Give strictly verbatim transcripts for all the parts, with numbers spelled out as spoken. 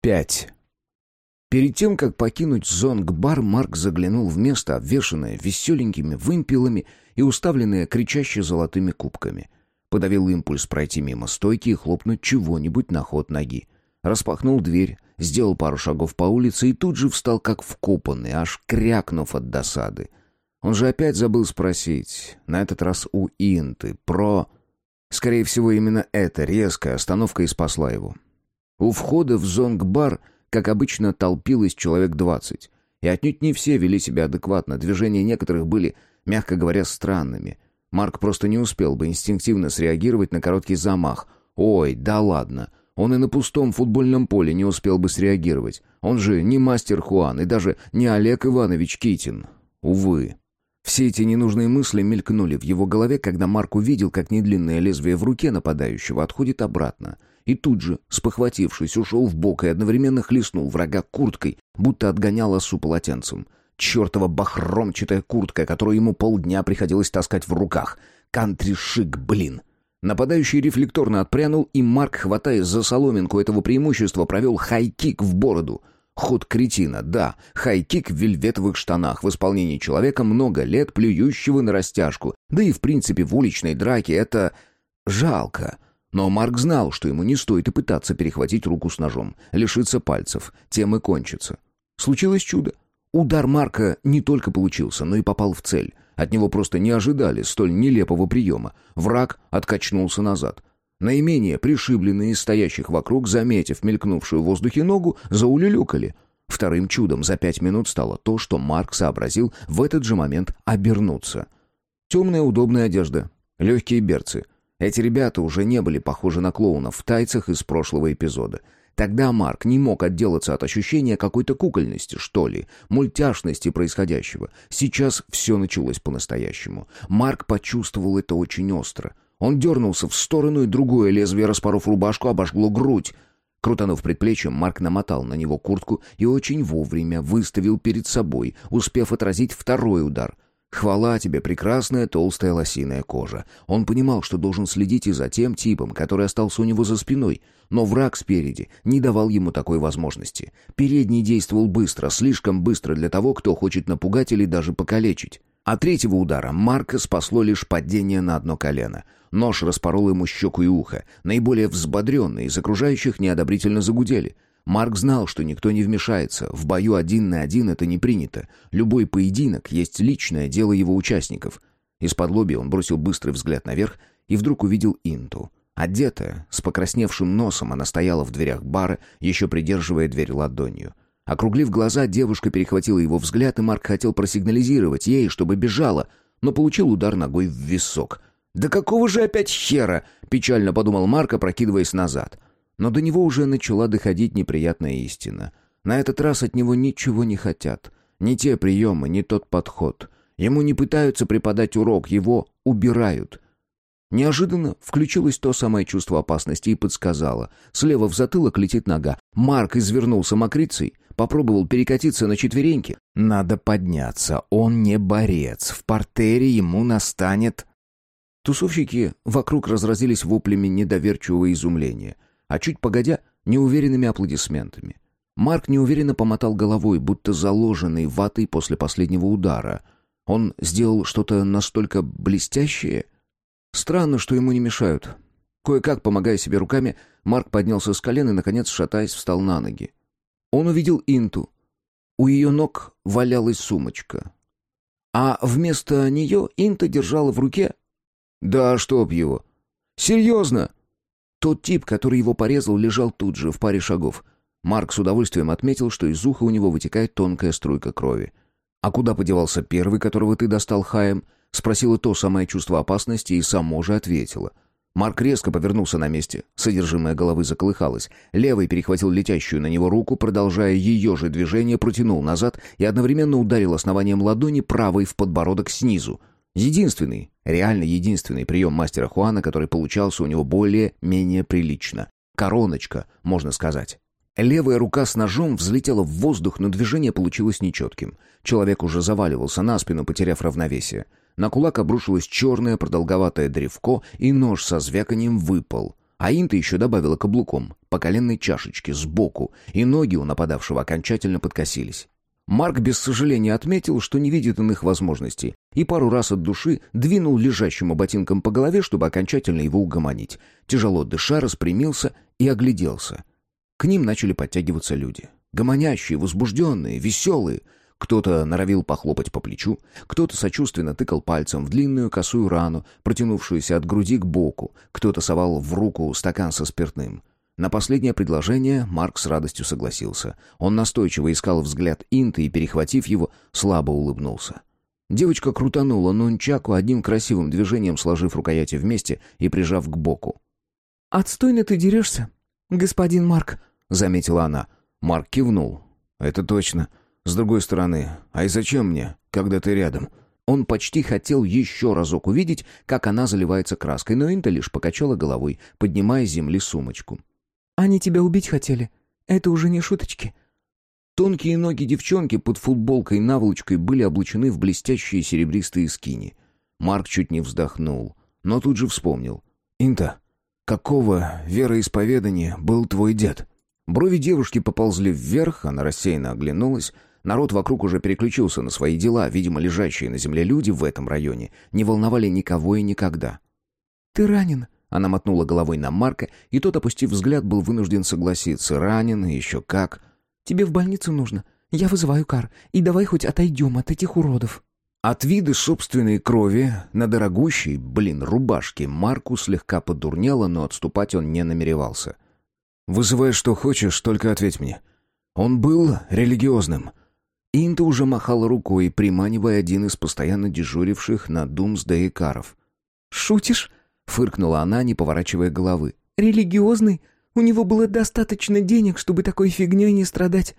Пять. Перед тем, как покинуть зонг-бар, Марк заглянул в место, обвешанное веселенькими вымпелами и уставленное кричаще золотыми кубками. Подавил импульс пройти мимо стойки и хлопнуть чего-нибудь на ход ноги. Распахнул дверь, сделал пару шагов по улице и тут же встал как вкопанный, аж крякнув от досады. Он же опять забыл спросить, на этот раз у Инты, про... Скорее всего, именно эта резкая остановка и спасла его. У входа в зонг-бар, как обычно, толпилось человек двадцать. И отнюдь не все вели себя адекватно, движения некоторых были, мягко говоря, странными. Марк просто не успел бы инстинктивно среагировать на короткий замах. Ой, да ладно, он и на пустом футбольном поле не успел бы среагировать. Он же не мастер Хуан и даже не Олег Иванович Китин. Увы. Все эти ненужные мысли мелькнули в его голове, когда Марк увидел, как недлинное лезвие в руке нападающего отходит обратно. И тут же, спохватившись, ушел вбок и одновременно хлестнул врага курткой, будто отгонял осу полотенцем. Чертова бахромчатая куртка, которую ему полдня приходилось таскать в руках. Кантри-шик, блин. Нападающий рефлекторно отпрянул, и Марк, хватаясь за соломинку этого преимущества, провел хай-кик в бороду. Ход кретина, да, хай-кик в вельветовых штанах в исполнении человека, много лет плюющего на растяжку. Да и в принципе в уличной драке это... жалко. Но Марк знал, что ему не стоит и пытаться перехватить руку с ножом, лишиться пальцев, тем и кончится. Случилось чудо. Удар Марка не только получился, но и попал в цель. От него просто не ожидали столь нелепого приема. Враг откачнулся назад. Наименее пришибленные из стоящих вокруг, заметив мелькнувшую в воздухе ногу, заулюлюкали. Вторым чудом за пять минут стало то, что Марк сообразил в этот же момент обернуться. Темная удобная одежда, легкие берцы. Эти ребята уже не были похожи на клоунов в тайцах из прошлого эпизода. Тогда Марк не мог отделаться от ощущения какой-то кукольности, что ли, мультяшности происходящего. Сейчас все началось по-настоящему. Марк почувствовал это очень остро. Он дернулся в сторону, и другое лезвие, распоров рубашку, обожгло грудь. Крутанув предплечьем, Марк намотал на него куртку и очень вовремя выставил перед собой, успев отразить второй удар. Хвала тебе, прекрасная толстая лосиная кожа. Он понимал, что должен следить и за тем типом, который остался у него за спиной, но враг спереди не давал ему такой возможности. Передний действовал быстро, слишком быстро для того, кто хочет напугать или даже покалечить. От третьего удара Марка спасло лишь падение на одно колено. Нож распорол ему щеку и ухо. Наиболее взбодренные из окружающих неодобрительно загудели. Марк знал, что никто не вмешается. В бою один на один это не принято. Любой поединок есть личное дело его участников. Из-под лобья он бросил быстрый взгляд наверх и вдруг увидел Инту. Одетая, с покрасневшим носом, она стояла в дверях бара, еще придерживая дверь ладонью. Округлив глаза, девушка перехватила его взгляд, и Марк хотел просигнализировать ей, чтобы бежала, но получил удар ногой в висок. «Да какого же опять хера?» — печально подумал Марк, опрокидываясь назад. Но до него уже начала доходить неприятная истина. На этот раз от него ничего не хотят. Ни те приемы, ни тот подход. Ему не пытаются преподать урок, его убирают. Неожиданно включилось то самое чувство опасности и подсказало. Слева в затылок летит нога. Марк извернулся мокрицей, попробовал перекатиться на четвереньки. Надо подняться, он не борец. В партере ему настанет... Тусовщики вокруг разразились воплями недоверчивого изумления, а чуть погодя — неуверенными аплодисментами. Марк неуверенно помотал головой, будто заложенный ватой после последнего удара. Он сделал что-то настолько блестящее. Странно, что ему не мешают. Кое-как, помогая себе руками, Марк поднялся с колен и, наконец, шатаясь, встал на ноги. Он увидел Инту. У ее ног валялась сумочка. А вместо нее Инта держала в руке... Да чтоб его! Серьезно! Тот тип, который его порезал, лежал тут же, в паре шагов. Марк с удовольствием отметил, что из уха у него вытекает тонкая струйка крови. «А куда подевался первый, которого ты достал хаем?» — спросило то самое чувство опасности и само же ответило. Марк резко повернулся на месте. Содержимое головы заколыхалось. Левый перехватил летящую на него руку, продолжая ее же движение, протянул назад и одновременно ударил основанием ладони правой в подбородок снизу. Единственный, реально единственный прием мастера Хуана, который получался у него более-менее прилично. Короночка, можно сказать. Левая рука с ножом взлетела в воздух, но движение получилось нечетким. Человек уже заваливался на спину, потеряв равновесие. На кулак обрушилось черное продолговатое древко, и нож со звяканием выпал. А Инта еще добавила каблуком по коленной чашечке сбоку, и ноги у нападавшего окончательно подкосились. Марк без сожаления отметил, что не видит иных возможностей, и пару раз от души двинул лежащему ботинком по голове, чтобы окончательно его угомонить. Тяжело дыша, распрямился и огляделся. К ним начали подтягиваться люди. Гомонящие, возбужденные, веселые. Кто-то норовил похлопать по плечу, кто-то сочувственно тыкал пальцем в длинную косую рану, протянувшуюся от груди к боку, кто-то совал в руку стакан со спиртным. На последнее предложение Марк с радостью согласился. Он настойчиво искал взгляд Инты и, перехватив его, слабо улыбнулся. Девочка крутанула нунчаку, одним красивым движением сложив рукояти вместе и прижав к боку. «Отстойно ты дерешься, господин Марк», — заметила она. Марк кивнул. «Это точно. С другой стороны, а и зачем мне, когда ты рядом?» Он почти хотел еще разок увидеть, как она заливается краской, но Инта лишь покачала головой, поднимая с земли сумочку. «Они тебя убить хотели. Это уже не шуточки». Тонкие ноги девчонки под футболкой-наволочкой были облачены в блестящие серебристые скини. Марк чуть не вздохнул, но тут же вспомнил. «Инта, какого вероисповедания был твой дед?» Брови девушки поползли вверх, она рассеянно оглянулась. Народ вокруг уже переключился на свои дела, видимо, лежащие на земле люди в этом районе не волновали никого и никогда. «Ты ранен?» Она мотнула головой на Марка, и тот, опустив взгляд, был вынужден согласиться. Ранен, и еще как. «Тебе в больницу нужно. Я вызываю кар. И давай хоть отойдем от этих уродов». От вида собственной крови на дорогущей, блин, рубашке Марку слегка подурнело, но отступать он не намеревался. «Вызывай что хочешь, только ответь мне. Он был религиозным». Инта уже махала рукой, приманивая один из постоянно дежуривших на Думсдее каров. «Шутишь?» — фыркнула она, не поворачивая головы. «Религиозный? У него было достаточно денег, чтобы такой фигней не страдать».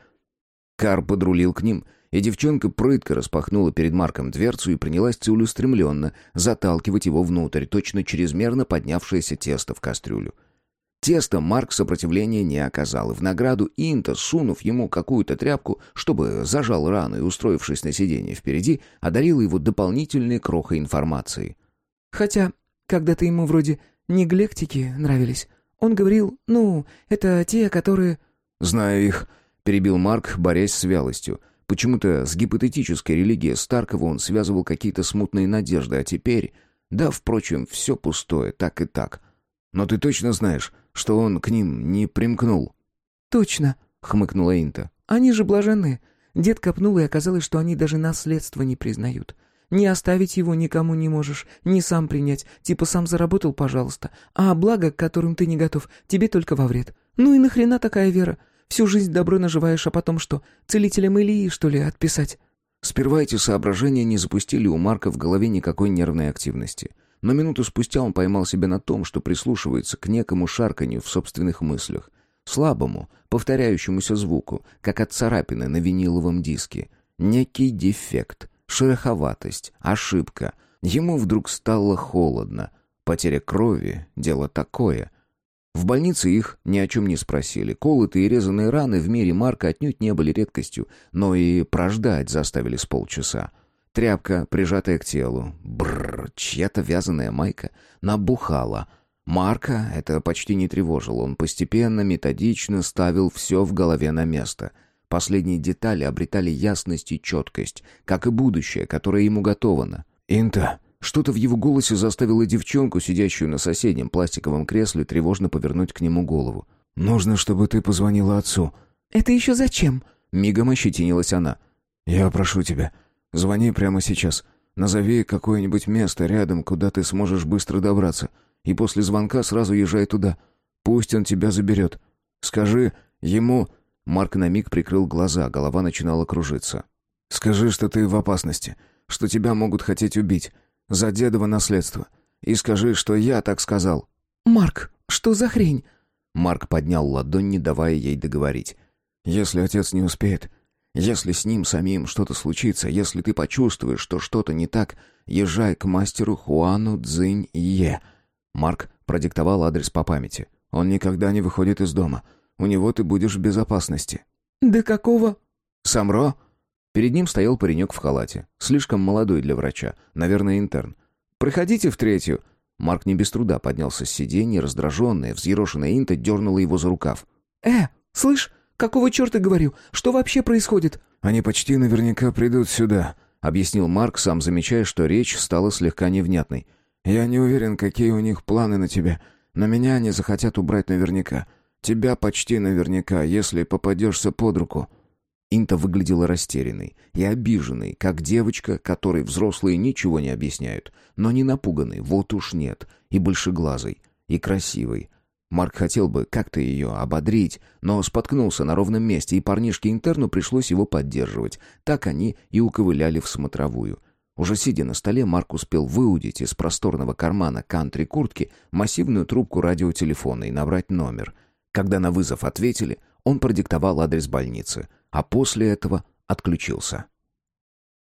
Кар подрулил к ним, и девчонка прытко распахнула перед Марком дверцу и принялась целеустремленно заталкивать его внутрь, точно чрезмерно поднявшееся тесто в кастрюлю. Тесто Марк сопротивления не оказал, и в награду Инта, сунув ему какую-то тряпку, чтобы зажал рану и, устроившись на сиденье впереди, одарила его дополнительной крохой информации. «Хотя, когда-то ему вроде неглектики нравились. Он говорил, ну, это те, которые...» «Знаю их», — перебил Марк, борясь с вялостью. Почему-то с гипотетической религией Старкова он связывал какие-то смутные надежды, а теперь... Да, впрочем, все пустое, так и так. Но ты точно знаешь, что он к ним не примкнул?» «Точно», — хмыкнула Инта. «Они же блаженные. Дед копнул, и оказалось, что они даже наследство не признают. Не оставить его никому не можешь, ни сам принять. Типа сам заработал, пожалуйста. А благо, к которым ты не готов, тебе только во вред. Ну и нахрена такая вера? Всю жизнь добро наживаешь, а потом что, целителям Илии, что ли, отписать?» Сперва эти соображения не запустили у Марка в голове никакой нервной активности. Но минуту спустя он поймал себя на том, что прислушивается к некому шарканью в собственных мыслях. Слабому, повторяющемуся звуку, как от царапины на виниловом диске. Некий дефект, шероховатость, ошибка. Ему вдруг стало холодно. Потеря крови — дело такое. В больнице их ни о чем не спросили. Колотые и резаные раны в мире Марка отнюдь не были редкостью, но и прождать заставили с полчаса. Тряпка, прижатая к телу. Бррр, чья-то вязаная майка набухала. Марка это почти не тревожило. Он постепенно, методично ставил все в голове на место. Последние детали обретали ясность и четкость, как и будущее, которое ему готовано. «Инта!» Что-то в его голосе заставило девчонку, сидящую на соседнем пластиковом кресле, тревожно повернуть к нему голову. «Нужно, чтобы ты позвонила отцу». «Это еще зачем?» Мигом ощетинилась она. «Я прошу тебя, звони прямо сейчас. Назови какое-нибудь место рядом, куда ты сможешь быстро добраться. И после звонка сразу езжай туда. Пусть он тебя заберет. Скажи ему...» Марк на миг прикрыл глаза, голова начинала кружиться. «Скажи, что ты в опасности, что тебя могут хотеть убить. За дедово наследство. И скажи, что я так сказал». «Марк, что за хрень?» Марк поднял ладонь, не давая ей договорить. «Если отец не успеет, если с ним самим что-то случится, если ты почувствуешь, что что-то не так, езжай к мастеру Хуану Цзинь Е». Марк продиктовал адрес по памяти. «Он никогда не выходит из дома. У него ты будешь в безопасности». «Да какого?» «Самро?» Перед ним стоял паренек в халате, слишком молодой для врача, наверное, интерн. «Проходите в третью». Марк не без труда поднялся с сиденья, раздраженная, взъерошенная Инта дернула его за рукав. «Э, слышь, какого черта говорю? Что вообще происходит?» «Они почти наверняка придут сюда», — объяснил Марк, сам замечая, что речь стала слегка невнятной. «Я не уверен, какие у них планы на тебя, но меня они захотят убрать наверняка. Тебя почти наверняка, если попадешься под руку». Инта выглядела растерянной и обиженной, как девочка, которой взрослые ничего не объясняют, но не напуганной, вот уж нет, и большеглазой, и красивой. Марк хотел бы как-то ее ободрить, но споткнулся на ровном месте, и парнишке-интерну пришлось его поддерживать. Так они и уковыляли в смотровую. Уже сидя на столе, Марк успел выудить из просторного кармана кантри-куртки массивную трубку радиотелефона и набрать номер. Когда на вызов ответили, он продиктовал адрес больницы, а после этого отключился.